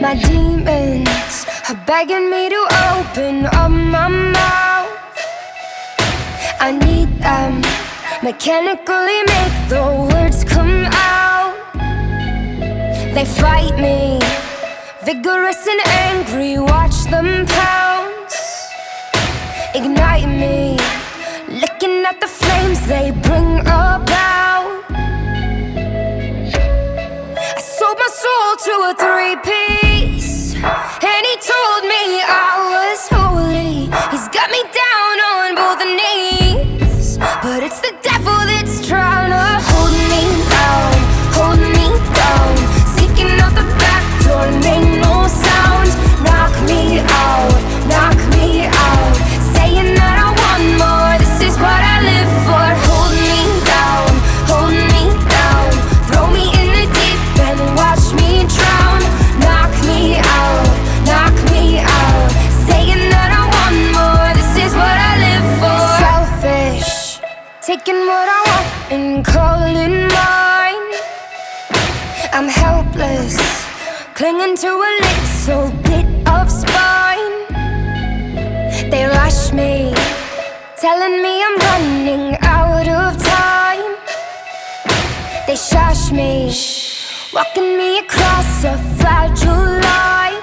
My demons are begging me to open up my mouth. I need them, mechanically make the words come out. They fight me, vigorous and angry, watch them pounce. Ignite me, looking at the flames they bring about. I sold my soul to a three-piece, and he told me I was holy. He's got me down on both knees, but it's the devil that's trying to hold me down, hold me down. Sneaking out the back door, make no sound. Knock me out, knock me out. Saying that I want more, this is what I live for. Hold me down, hold me down. Throw me in the deep end, watch me drown. Knock me out, knock me out. Saying that I want more, this is what I live for. Selfish, taking what I want and calling mine. I'm helpless, clinging to a little bit of spine. They rush me, telling me I'm running out of time. They shush me, walking me across a fragile line.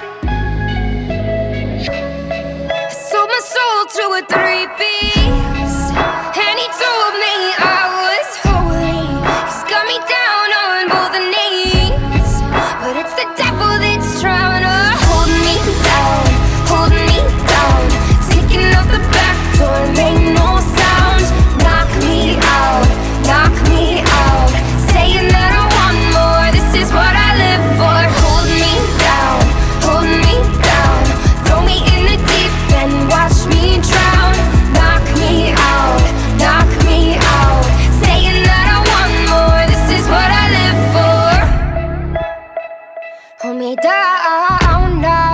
I sold my soul to a three-piece, and he told me I was holy. He's got me down on both knees, but it's the devil that's trying to hold me down, hold me down. Taking out the back door, make no sound. Knock me out, knock me out. Saying that I want more, this is what I live for. Hold me down, hold me down. Throw me in the deep end, watch me drown. Knock me out, knock me out. Saying that I want more, this is what I live for. Hold me down now.